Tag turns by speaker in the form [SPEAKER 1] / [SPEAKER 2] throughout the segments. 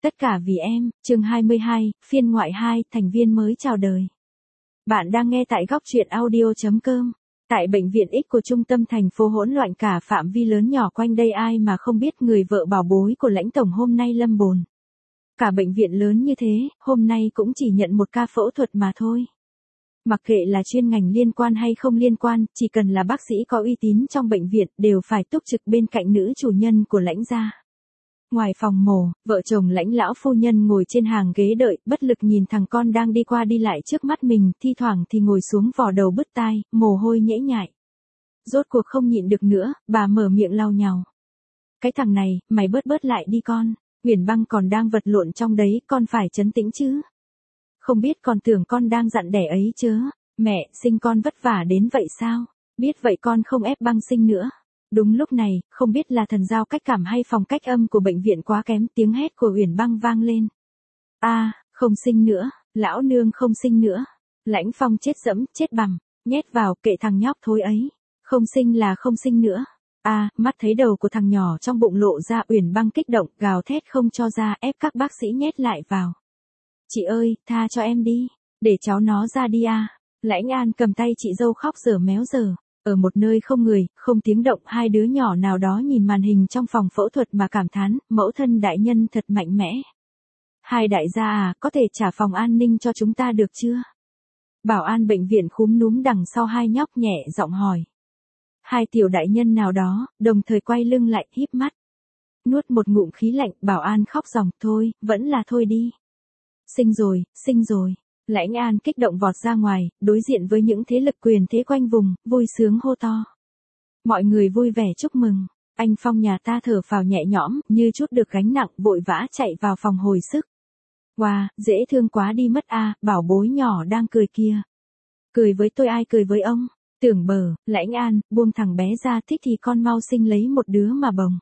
[SPEAKER 1] Tất cả vì em, chương 22, phiên ngoại 2, thành viên mới chào đời. Bạn đang nghe tại góc truyện audio.com. Tại bệnh viện X của trung tâm thành phố hỗn loạn cả phạm vi lớn nhỏ quanh đây ai mà không biết người vợ bảo bối của lãnh tổng hôm nay lâm bồn. Cả bệnh viện lớn như thế, hôm nay cũng chỉ nhận một ca phẫu thuật mà thôi. Mặc kệ là chuyên ngành liên quan hay không liên quan, chỉ cần là bác sĩ có uy tín trong bệnh viện đều phải túc trực bên cạnh nữ chủ nhân của lãnh gia. Ngoài phòng mổ, vợ chồng lãnh lão phu nhân ngồi trên hàng ghế đợi, bất lực nhìn thằng con đang đi qua đi lại trước mắt mình, thi thoảng thì ngồi xuống vò đầu bứt tai, mồ hôi nhễ nhại. Rốt cuộc không nhịn được nữa, bà mở miệng lau nhào. Cái thằng này, mày bớt lại đi con, Uyển Băng còn đang vật lộn trong đấy, con phải trấn tĩnh chứ. Không biết còn tưởng con đang dặn đẻ ấy chớ, mẹ, sinh con vất vả đến vậy sao, biết vậy con không ép Băng sinh nữa. Đúng lúc này, không biết là thần giao cách cảm hay phòng cách âm của bệnh viện quá kém, tiếng hét của Uyển Băng vang lên. Không sinh nữa, lão nương không sinh nữa. Lãnh Phong chết dẫm, chết bằm, nhét vào, kệ thằng nhóc thối ấy. Không sinh là không sinh nữa. Mắt thấy đầu của thằng nhỏ trong bụng lộ ra, Uyển Băng kích động, gào thét không cho ra, ép các bác sĩ nhét lại vào. Chị ơi, tha cho em đi, để cháu nó ra đi à. Lãnh An cầm tay chị dâu khóc dở méo dở. Ở một nơi không người, không tiếng động, hai đứa nhỏ nào đó nhìn màn hình trong phòng phẫu thuật mà cảm thán, mẫu thân đại nhân thật mạnh mẽ. Hai đại gia à, có thể trả phòng an ninh cho chúng ta được chưa? Bảo an bệnh viện khúm núm đằng sau hai nhóc nhẹ giọng hỏi. Hai tiểu đại nhân nào đó, đồng thời quay lưng lại, híp mắt. Nuốt một ngụm khí lạnh, bảo an khóc ròng, thôi, vẫn là thôi đi. Sinh rồi. Lãnh An kích động vọt ra ngoài, đối diện với những thế lực quyền thế quanh vùng, vui sướng hô to. Mọi người vui vẻ chúc mừng, anh Phong nhà ta thở phào nhẹ nhõm, như chút được gánh nặng, vội vã chạy vào phòng hồi sức. Wow, dễ thương quá đi mất bảo bối nhỏ đang cười kia. Cười với tôi ai cười với ông, tưởng bờ, Lãnh An, buông thằng bé ra, thích thì con mau sinh lấy một đứa mà bồng.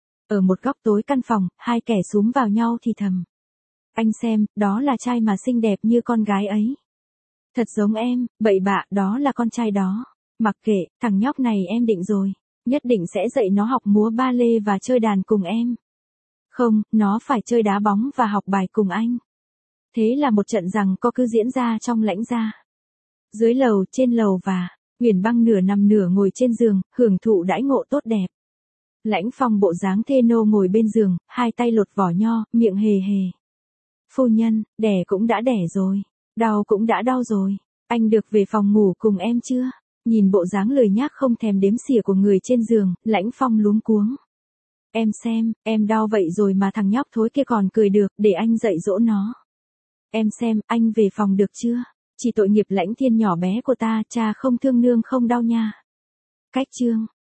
[SPEAKER 1] Ở một góc tối căn phòng, hai kẻ xúm vào nhau thì thầm. Anh xem, đó là trai mà xinh đẹp như con gái ấy. Thật giống em, bậy bạ, đó là con trai đó. Mặc kệ, thằng nhóc này em định rồi. Nhất định sẽ dạy nó học múa ba lê và chơi đàn cùng em. Không, nó phải chơi đá bóng và học bài cùng anh. Thế là một trận giằng co cứ diễn ra trong lãnh gia. Dưới lầu, trên lầu và, Uyển Băng nửa nằm nửa ngồi trên giường, hưởng thụ đãi ngộ tốt đẹp. Lãnh Phong bộ dáng thê nô ngồi bên giường, hai tay lột vỏ nho, miệng hề hề. Phu nhân, đẻ cũng đã đẻ rồi, đau cũng đã đau rồi, anh được về phòng ngủ cùng em chưa? Nhìn bộ dáng lười nhác không thèm đếm xỉa của người trên giường, Lãnh Phong luống cuống. Em xem, em đau vậy rồi mà thằng nhóc thối kia còn cười được, để anh dạy dỗ nó. Em xem, anh về phòng được chưa? Chỉ tội nghiệp Lãnh Thiên nhỏ bé của ta, cha không thương nương không đau nha. Cách chương.